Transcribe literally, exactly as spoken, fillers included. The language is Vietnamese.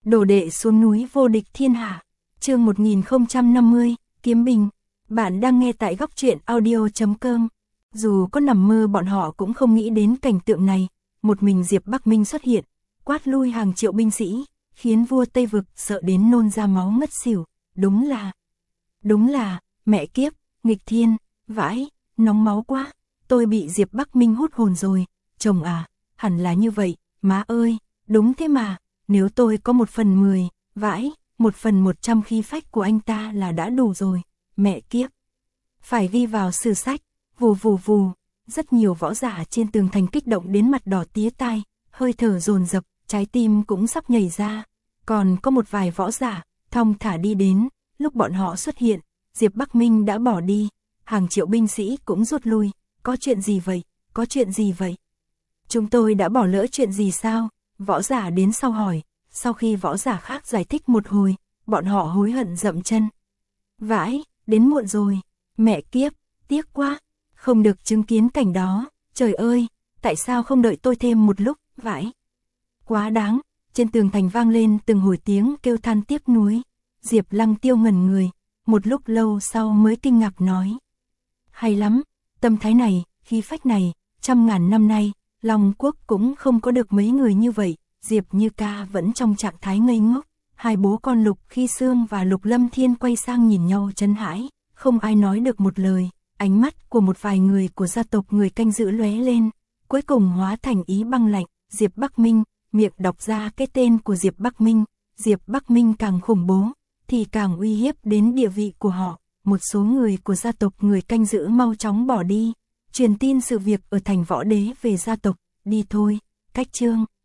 Đồ đệ xuống núi vô địch thiên hạ. Chương một nghìn không trăm năm mươi, Kiếm Bình. Bạn đang nghe tại góc truyện audio chấm com. Dù có nằm mơ bọn họ cũng không nghĩ đến cảnh tượng này, một mình Diệp Bắc Minh xuất hiện, quát lui hàng triệu binh sĩ, khiến vua Tây Vực sợ đến nôn ra máu ngất xỉu. Đúng là, đúng là, mẹ kiếp, nghịch thiên, vãi, nóng máu quá, tôi bị Diệp Bắc Minh hút hồn rồi, chồng à, hẳn là như vậy, má ơi, đúng thế mà, nếu tôi có một phần mười, vãi, một phần một trăm khí phách của anh ta là đã đủ rồi, mẹ kiếp. Phải ghi vào sử sách, vù vù vù, rất nhiều võ giả trên tường thành kích động đến mặt đỏ tía tai, hơi thở dồn dập, trái tim cũng sắp nhảy ra, còn có một vài võ giả, thong thả đi đến, lúc bọn họ xuất hiện, Diệp Bắc Minh đã bỏ đi, hàng triệu binh sĩ cũng rút lui, có chuyện gì vậy, có chuyện gì vậy? Chúng tôi đã bỏ lỡ chuyện gì sao? Võ giả đến sau hỏi, sau khi võ giả khác giải thích một hồi, bọn họ hối hận dậm chân. Vãi, đến muộn rồi, mẹ kiếp, tiếc quá, không được chứng kiến cảnh đó, trời ơi, tại sao không đợi tôi thêm một lúc, vãi. Quá đáng, trên tường thành vang lên từng hồi tiếng kêu than tiếc nuối, Diệp Lăng Tiêu ngẩn người, một lúc lâu sau mới kinh ngạc nói. Hay lắm, tâm thái này, khí phách này, trăm ngàn năm nay, Long Quốc cũng không có được mấy người như vậy, Diệp Như Ca vẫn trong trạng thái ngây ngốc, hai bố con Lục Khi Sương và Lục Lâm Thiên quay sang nhìn nhau chấn hãi, không ai nói được một lời, ánh mắt của một vài người của gia tộc người canh giữ lóe lên, cuối cùng hóa thành ý băng lạnh, Diệp Bắc Minh, miệng đọc ra cái tên của Diệp Bắc Minh, Diệp Bắc Minh càng khủng bố, thì càng uy hiếp đến địa vị của họ, một số người của gia tộc người canh giữ mau chóng bỏ đi, truyền tin sự việc ở thành Võ Đế về gia tộc, đi thôi, cách chương.